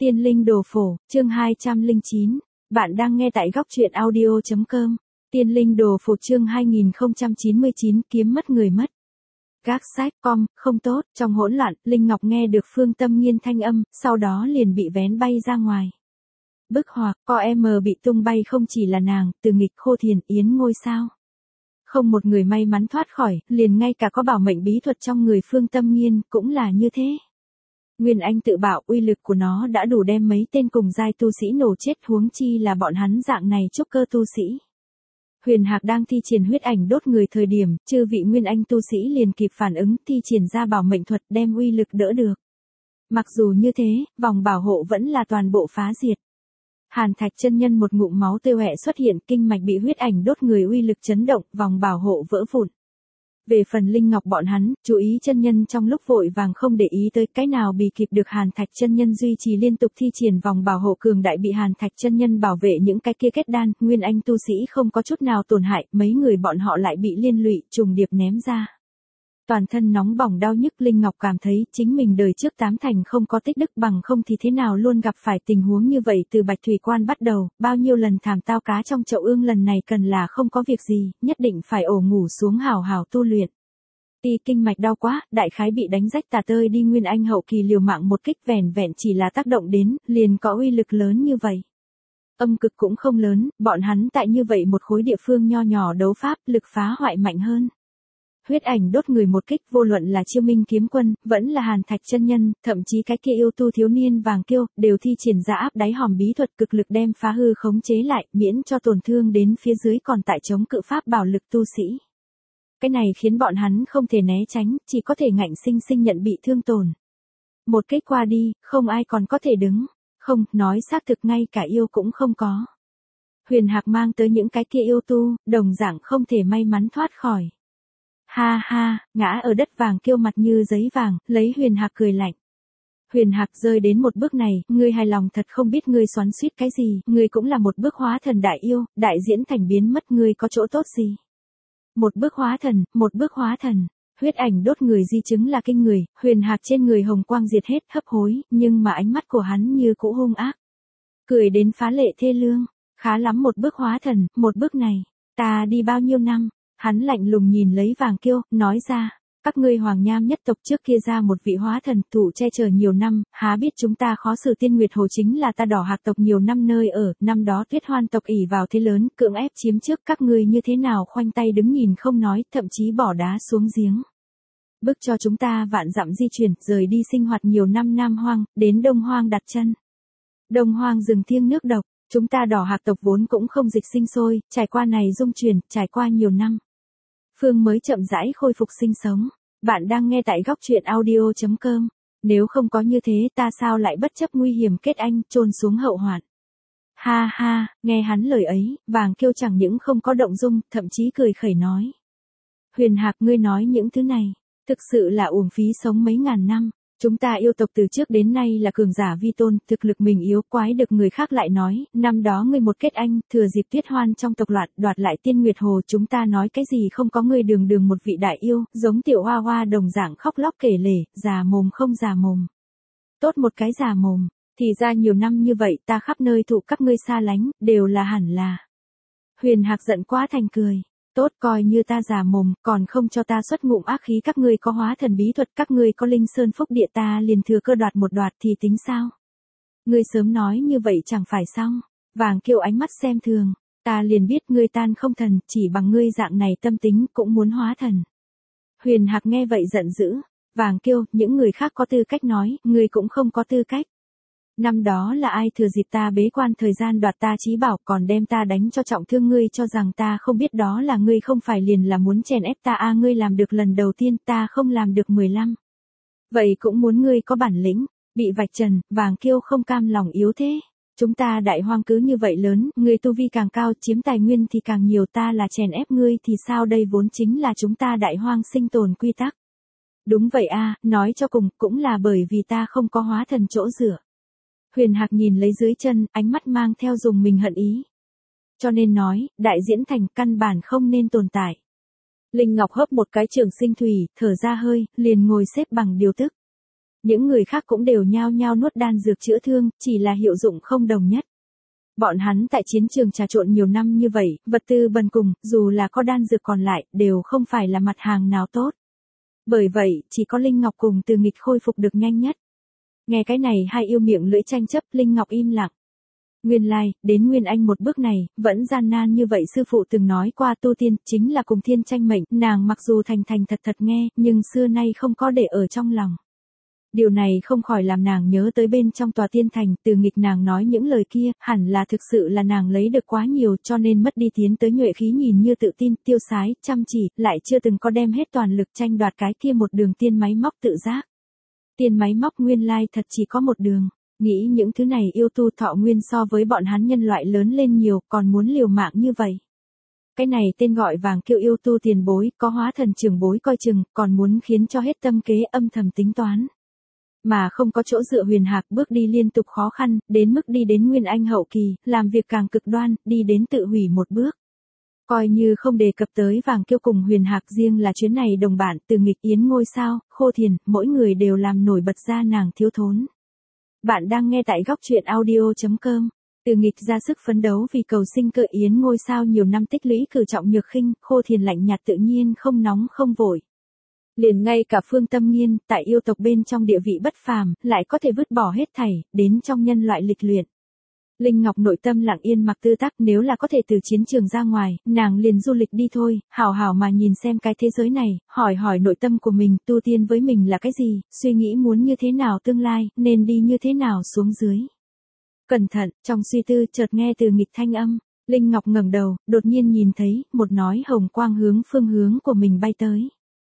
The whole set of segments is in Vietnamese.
Tiên linh đồ phổ, chương 209. Bạn đang nghe tại góc truyện audio.com. Tiên linh đồ phổ chương 2099 kiếm mất người mất. Các sách com, không tốt, trong hỗn loạn, Linh Ngọc nghe được Phương Tâm Nghiên thanh âm, sau đó liền bị vén bay ra ngoài. Bức họa, bị tung bay không chỉ là nàng, Từ Nghịch, Khô Thiền, Yến Ngôi sao. Không một người may mắn thoát khỏi, liền ngay cả có bảo mệnh bí thuật trong người Phương Tâm Nghiên cũng là như thế. Nguyên Anh tự bảo uy lực của nó đã đủ đem mấy tên cùng giai tu sĩ nổ chết, huống chi là bọn hắn dạng này trúc cơ tu sĩ. Huyền Hạc đang thi triển huyết ảnh đốt người thời điểm, chư vị Nguyên Anh tu sĩ liền kịp phản ứng, thi triển ra bảo mệnh thuật đem uy lực đỡ được. Mặc dù như thế, vòng bảo hộ vẫn là toàn bộ phá diệt. Hàn Thạch chân nhân một ngụm máu tươi hoẹ xuất hiện, kinh mạch bị huyết ảnh đốt người uy lực chấn động, vòng bảo hộ vỡ vụn. Về phần Linh Ngọc bọn hắn, chú ý chân nhân trong lúc vội vàng không để ý tới cái nào bị kịp được Hàn Thạch chân nhân duy trì liên tục thi triển vòng bảo hộ cường đại bị Hàn Thạch chân nhân bảo vệ những cái kia kết đan, Nguyên Anh tu sĩ không có chút nào tổn hại, mấy người bọn họ lại bị liên lụy, trùng điệp ném ra. Toàn thân nóng bỏng đau nhức, Linh Ngọc cảm thấy chính mình đời trước tám thành không có tích đức, bằng không thì thế nào luôn gặp phải tình huống như vậy. Từ Bạch Thủy Quan bắt đầu, bao nhiêu lần thảm tao cá trong chậu ương, lần này cần là không có việc gì, nhất định phải ổ ngủ xuống hào hào tu luyện. Kinh mạch đau quá, đại khái bị đánh rách tả tơi đi. Nguyên Anh hậu kỳ liều mạng một kích vẻn vẹn chỉ là tác động đến, liền có uy lực lớn như vậy. Âm cực cũng không lớn, bọn hắn tại như vậy một khối địa phương nho nhỏ đấu pháp, lực phá hoại mạnh hơn. Huyết ảnh đốt người một kích, vô luận là Chiêu Minh kiếm quân, vẫn là Hàn Thạch chân nhân, thậm chí cái kia yêu tu thiếu niên Vàng Kiêu, đều thi triển ra áp đáy hòm bí thuật cực lực đem phá hư khống chế lại, miễn cho tổn thương đến phía dưới còn tại chống cự pháp bảo lực tu sĩ. Cái này khiến bọn hắn không thể né tránh, chỉ có thể ngạnh sinh sinh nhận bị thương tổn. Một kích qua đi, không ai còn có thể đứng. Không, nói xác thực ngay cả yêu cũng không có. Huyền Hạc mang tới những cái kia yêu tu, đồng dạng không thể may mắn thoát khỏi. Ha ha, ngã ở đất Vàng Kiêu mặt như giấy vàng, lấy Huyền Hạc cười lạnh. Huyền Hạc rơi đến một bước này, ngươi hài lòng thật không biết ngươi xoắn xuýt cái gì, ngươi cũng là một bước hóa thần đại yêu, đại diễn thành biến mất, ngươi có chỗ tốt gì? Một bước hóa thần, một bước hóa thần. Huyết ảnh đốt người di chứng là kinh người, Huyền Hạc trên người hồng quang diệt hết, hấp hối, nhưng mà ánh mắt của hắn như cũ hung ác. Cười đến phá lệ thê lương, khá lắm một bước hóa thần, một bước này, ta đi bao nhiêu năm? Hắn lạnh lùng nhìn lấy Vàng Kiêu, nói ra, các ngươi Hoàng Nham nhất tộc trước kia ra một vị hóa thần thủ che chở nhiều năm, há biết chúng ta khó xử Tiên Nguyệt Hồ chính là ta Đỏ Hạc tộc nhiều năm nơi ở, năm đó Tuyết Hoan tộc ỷ vào thế lớn, cưỡng ép chiếm trước, các ngươi như thế nào khoanh tay đứng nhìn không nói, thậm chí bỏ đá xuống giếng. Bức cho chúng ta vạn dặm di chuyển, rời đi sinh hoạt nhiều năm Nam Hoang, đến Đông Hoang đặt chân. Đông Hoang rừng thiêng nước độc, chúng ta Đỏ Hạc tộc vốn cũng không dịch sinh sôi, trải qua này dung chuyển, trải qua nhiều năm. Phương mới chậm rãi khôi phục sinh sống. Bạn đang nghe tại góc truyện audio.com. Nếu không có như thế ta sao lại bất chấp nguy hiểm kết anh, chôn xuống hậu hoạn. Ha ha, nghe hắn lời ấy, Vàng Kiêu chẳng những không có động dung, thậm chí cười khẩy nói. Huyền Hạc, ngươi nói những thứ này, thực sự là uổng phí sống mấy ngàn năm. Chúng ta yêu tộc từ trước đến nay là cường giả vi tôn, thực lực mình yếu, quái được người khác lại nói, năm đó ngươi một kết anh, thừa dịp Tuyết Hoan trong tộc loạn, đoạt lại Tiên Nguyệt Hồ, chúng ta nói cái gì không có ngươi, đường đường một vị đại yêu, giống tiểu hoa hoa đồng dạng khóc lóc kể lể, già mồm không già mồm. Tốt một cái già mồm, thì ra nhiều năm như vậy ta khắp nơi thụ các ngươi xa lánh, đều là hẳn là. Huyền Hạc giận quá thành cười. Tốt, coi như ta già mồm, còn không cho ta xuất ngụm ác khí, các ngươi có hóa thần bí thuật, các ngươi có linh sơn phúc địa, ta liền thừa cơ đoạt một đoạt thì tính sao? Ngươi sớm nói như vậy chẳng phải xong. Vàng Kiêu ánh mắt xem thường, ta liền biết ngươi tan không thần, chỉ bằng ngươi dạng này tâm tính cũng muốn hóa thần. Huyền Hạc nghe vậy giận dữ, Vàng Kiêu, những người khác có tư cách nói, ngươi cũng không có tư cách. Năm đó là ai thừa dịp ta bế quan thời gian đoạt ta chí bảo, còn đem ta đánh cho trọng thương, ngươi cho rằng ta không biết đó là ngươi không phải liền là muốn chèn ép ta à? Ngươi làm được lần đầu tiên, ta không làm được 15. Vậy cũng muốn ngươi có bản lĩnh, bị vạch trần. Vàng Kiêu không cam lòng yếu thế. Chúng ta Đại Hoang cứ như vậy lớn, ngươi tu vi càng cao, chiếm tài nguyên thì càng nhiều, ta là chèn ép ngươi thì sao, đây vốn chính là chúng ta Đại Hoang sinh tồn quy tắc. Đúng vậy a, nói cho cùng, cũng là bởi vì ta không có hóa thần chỗ dựa. Huyền Hạc nhìn lấy dưới chân, ánh mắt mang theo dùng mình hận ý. Cho nên nói, đại diễn thành căn bản không nên tồn tại. Linh Ngọc hấp một cái trường sinh thủy, thở ra hơi, liền ngồi xếp bằng điều tức. Những người khác cũng đều nhao nhao nuốt đan dược chữa thương, chỉ là hiệu dụng không đồng nhất. Bọn hắn tại chiến trường trà trộn nhiều năm như vậy, vật tư bần cùng, dù là có đan dược còn lại, đều không phải là mặt hàng nào tốt. Bởi vậy, chỉ có Linh Ngọc cùng Từ Nghịch khôi phục được nhanh nhất. Nghe cái này hai yêu miệng lưỡi tranh chấp, Linh Ngọc im lặng. Nguyên lai, đến Nguyên Anh một bước này, vẫn gian nan như vậy sư phụ từng nói qua tu tiên, chính là cùng thiên tranh mệnh, nàng mặc dù thành thành thật thật nghe, nhưng xưa nay không có để ở trong lòng. Điều này không khỏi làm nàng nhớ tới bên trong tòa tiên thành, Từ Nghịch nàng nói những lời kia, hẳn là thực sự là nàng lấy được quá nhiều cho nên mất đi tiến tới nhuệ khí nhìn như tự tin, tiêu sái, chăm chỉ, lại chưa từng có đem hết toàn lực tranh đoạt cái kia một đường tiên máy móc tự giác. Tiên máy móc nguyên lai thật chỉ có một đường, nghĩ những thứ này yêu tu thọ nguyên so với bọn hắn nhân loại lớn lên nhiều, còn muốn liều mạng như vậy. Cái này tên gọi vàng kiêu yêu tu tiền bối, có hóa thần trưởng bối coi chừng, còn muốn khiến cho hết tâm kế âm thầm tính toán. Mà không có chỗ dựa Huyền Hạc bước đi liên tục khó khăn, đến mức đi đến Nguyên Anh hậu kỳ, làm việc càng cực đoan, đi đến tự hủy một bước. Coi như không đề cập tới vàng kiêu cùng Huyền Hạc riêng là chuyến này đồng bạn Từ Nghịch Yến ngôi sao, Khô Thiền, mỗi người đều làm nổi bật ra nàng thiếu thốn. Bạn đang nghe tại góc truyện audio.com. Từ Nghịch ra sức phấn đấu vì cầu sinh cơ Yến ngôi sao nhiều năm tích lũy cử trọng nhược khinh, Khô Thiền lạnh nhạt tự nhiên không nóng không vội. Liền ngay cả Phương Tâm Nghiên, tại yêu tộc bên trong địa vị bất phàm, lại có thể vứt bỏ hết thảy, đến trong nhân loại lịch luyện. Linh Ngọc nội tâm lặng yên mặc tư tắc, nếu là có thể từ chiến trường ra ngoài, nàng liền du lịch đi thôi, hào hào mà nhìn xem cái thế giới này, hỏi hỏi nội tâm của mình, tu tiên với mình là cái gì, suy nghĩ muốn như thế nào tương lai, nên đi như thế nào xuống dưới. Cẩn thận, trong suy tư chợt nghe Từ Nghịch thanh âm, Linh Ngọc ngẩng đầu, đột nhiên nhìn thấy, một nói hồng quang hướng phương hướng của mình bay tới.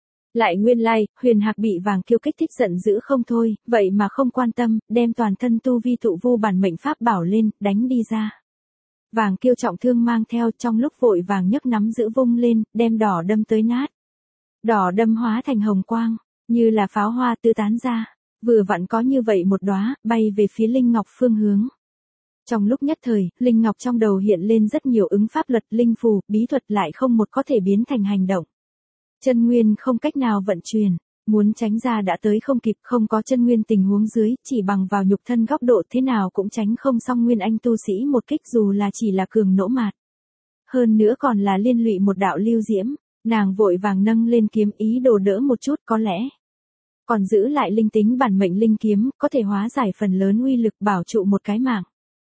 Lại nguyên lai, Huyền Hạc bị vàng kiêu kích thích giận dữ không thôi, vậy mà không quan tâm, đem toàn thân tu vi tụ vu bản mệnh pháp bảo lên, đánh đi ra. Vàng kiêu trọng thương mang theo trong lúc vội vàng nhấc nắm giữ vung lên, đem đỏ đâm tới nát. Đỏ đâm hóa thành hồng quang, như là pháo hoa tứ tán ra, vừa vặn có như vậy một đóa bay về phía Linh Ngọc phương hướng. Trong lúc nhất thời, Linh Ngọc trong đầu hiện lên rất nhiều ứng pháp luật, linh phù, bí thuật lại không một có thể biến thành hành động. Chân nguyên không cách nào vận chuyển, muốn tránh ra đã tới không kịp, không có chân nguyên tình huống dưới, chỉ bằng vào nhục thân góc độ thế nào cũng tránh không xong Nguyên Anh tu sĩ một kích dù là chỉ là cường nỗ mạt. Hơn nữa còn là liên lụy một đạo lưu diễm, nàng vội vàng nâng lên kiếm ý đồ đỡ một chút có lẽ. Còn giữ lại linh tính bản mệnh linh kiếm, có thể hóa giải phần lớn uy lực bảo trụ một cái mạng.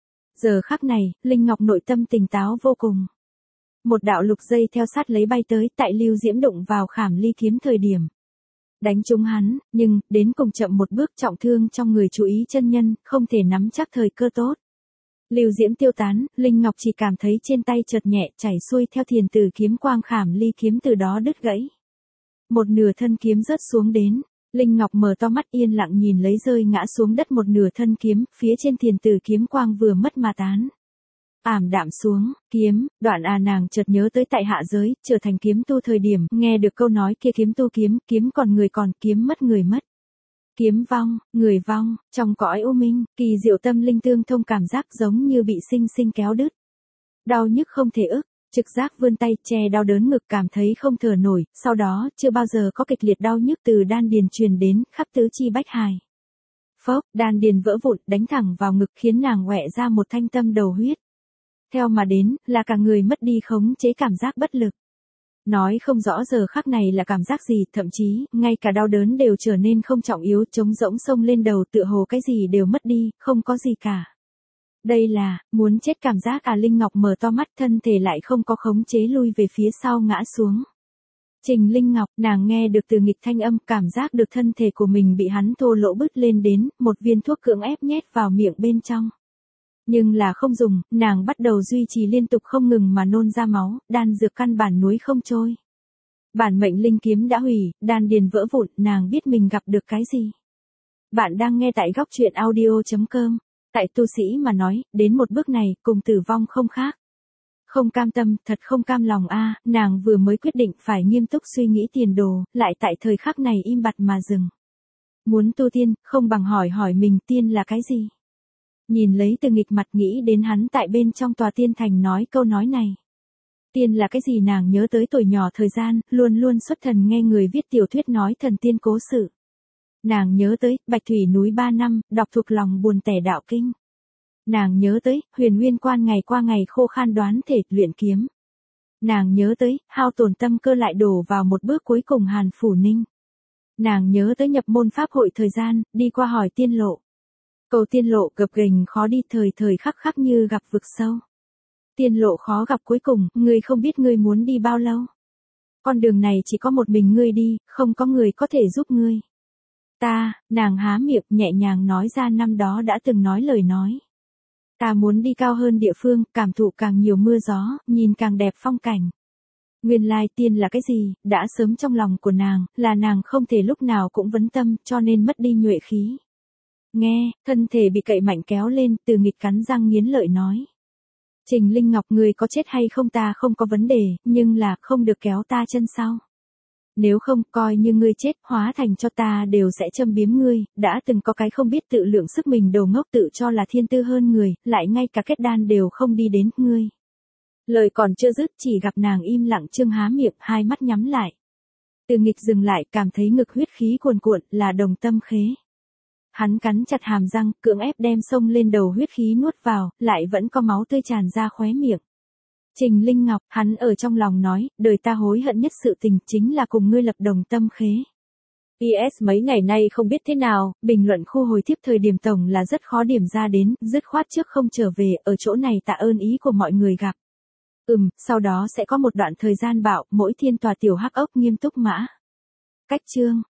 Giờ khắc này, Linh Ngọc nội tâm tỉnh táo vô cùng. Một đạo lục dây theo sát lấy bay tới, tại lưu diễm đụng vào khảm ly kiếm thời điểm. Đánh trúng hắn, nhưng, đến cùng chậm một bước trọng thương trong người chú ý chân nhân, không thể nắm chắc thời cơ tốt. Lưu diễm tiêu tán, Linh Ngọc chỉ cảm thấy trên tay chợt nhẹ chảy xuôi theo thiền tử kiếm quang khảm ly kiếm từ đó đứt gãy. Một nửa thân kiếm rớt xuống đến, Linh Ngọc mở to mắt yên lặng nhìn lấy rơi ngã xuống đất một nửa thân kiếm, phía trên thiền tử kiếm quang vừa mất mà tán. Ảm đạm xuống, kiếm, đoạn nàng chợt nhớ tới tại hạ giới, trở thành kiếm tu thời điểm, nghe được câu nói kia kiếm tu kiếm, kiếm còn người còn, kiếm mất người mất. Kiếm vong, người vong, trong cõi u minh, kỳ diệu tâm linh tương thông cảm giác giống như bị sinh sinh kéo đứt. Đau nhức không thể ức, trực giác vươn tay che đau đớn ngực cảm thấy không thở nổi, sau đó chưa bao giờ có kịch liệt đau nhức từ đan điền truyền đến, khắp tứ chi bách hài. Phốc, đan điền vỡ vụn, đánh thẳng vào ngực khiến nàng ngoẹ ra một thanh tâm đầu huyết. Theo mà đến, là cả người mất đi khống chế cảm giác bất lực. Nói không rõ giờ khắc này là cảm giác gì, thậm chí, ngay cả đau đớn đều trở nên không trọng yếu, trống rỗng xông lên đầu tựa hồ cái gì đều mất đi, không có gì cả. Đây là, muốn chết cảm giác Linh Ngọc mở to mắt thân thể lại không có khống chế lui về phía sau ngã xuống. Trình Linh Ngọc, nàng nghe được Từ Nghịch thanh âm, cảm giác được thân thể của mình bị hắn thô lỗ bứt lên đến, một viên thuốc cưỡng ép nhét vào miệng bên trong. Nhưng là không dùng, nàng bắt đầu duy trì liên tục không ngừng mà nôn ra máu, đan dược căn bản núi không trôi. Bản mệnh linh kiếm đã hủy, đan điền vỡ vụn, nàng biết mình gặp được cái gì. Bạn đang nghe tại góc truyện audio.com. Tại tu sĩ mà nói, đến một bước này, cùng tử vong không khác. Không cam tâm, thật không cam lòng nàng vừa mới quyết định phải nghiêm túc suy nghĩ tiền đồ, lại tại thời khắc này im bặt mà dừng. Muốn tu tiên, không bằng hỏi hỏi mình tiên là cái gì. Nhìn lấy Từ Nghịch mặt nghĩ đến hắn tại bên trong tòa tiên thành nói câu nói này. Tiên là cái gì nàng nhớ tới tuổi nhỏ thời gian, luôn luôn xuất thần nghe người viết tiểu thuyết nói thần tiên cố sự. Nàng nhớ tới, Bạch Thủy núi 3 năm, đọc thuộc lòng buồn tẻ đạo kinh. Nàng nhớ tới, Huyền Nguyên Quan ngày qua ngày khô khan đoán thể, luyện kiếm. Nàng nhớ tới, hao tổn tâm cơ lại đổ vào một bước cuối cùng Hàn Phủ Ninh. Nàng nhớ tới nhập môn pháp hội thời gian, đi qua hỏi tiên lộ. Cầu tiên lộ gập ghềnh khó đi, thời thời khắc khắc như gặp vực sâu. Tiên lộ khó gặp cuối cùng, ngươi không biết ngươi muốn đi bao lâu. Con đường này chỉ có một mình ngươi đi, không có người có thể giúp ngươi. Nàng há miệng nhẹ nhàng nói ra năm đó đã từng nói lời nói. Ta muốn đi cao hơn địa phương, cảm thụ càng nhiều mưa gió, nhìn càng đẹp phong cảnh. Nguyên lai tiên là cái gì, đã sớm trong lòng của nàng, là nàng không thể lúc nào cũng vấn tâm, cho nên mất đi nhuệ khí. Nghe, thân thể bị cậy mạnh kéo lên, Từ Nghịch cắn răng nghiến lợi nói. Trình Linh Ngọc, người có chết hay không ta không có vấn đề, nhưng là không được kéo ta chân sau. Nếu không, coi như ngươi chết, hóa thành cho ta đều sẽ châm biếm ngươi, đã từng có cái không biết tự lượng sức mình đầu ngốc tự cho là thiên tư hơn người, lại ngay cả kết đan đều không đi đến, ngươi. Lời còn chưa dứt, chỉ gặp nàng im lặng trương há miệng, hai mắt nhắm lại. Từ Nghịch dừng lại, cảm thấy ngực huyết khí cuồn cuộn, là Đồng Tâm Khế. Hắn cắn chặt hàm răng, cưỡng ép đem xông lên đầu huyết khí nuốt vào, lại vẫn có máu tươi tràn ra khóe miệng. Trình Linh Ngọc, hắn ở trong lòng nói, đời ta hối hận nhất sự tình chính là cùng ngươi lập Đồng Tâm Khế. PS mấy ngày nay không biết thế nào, bình luận khu hồi tiếp thời điểm tổng là rất khó điểm ra đến, dứt khoát trước không trở về, ở chỗ này tạ ơn ý của mọi người gặp. Sau đó sẽ có một đoạn thời gian bạo, mỗi thiên tòa tiểu hắc ốc nghiêm túc mã. Cách chương.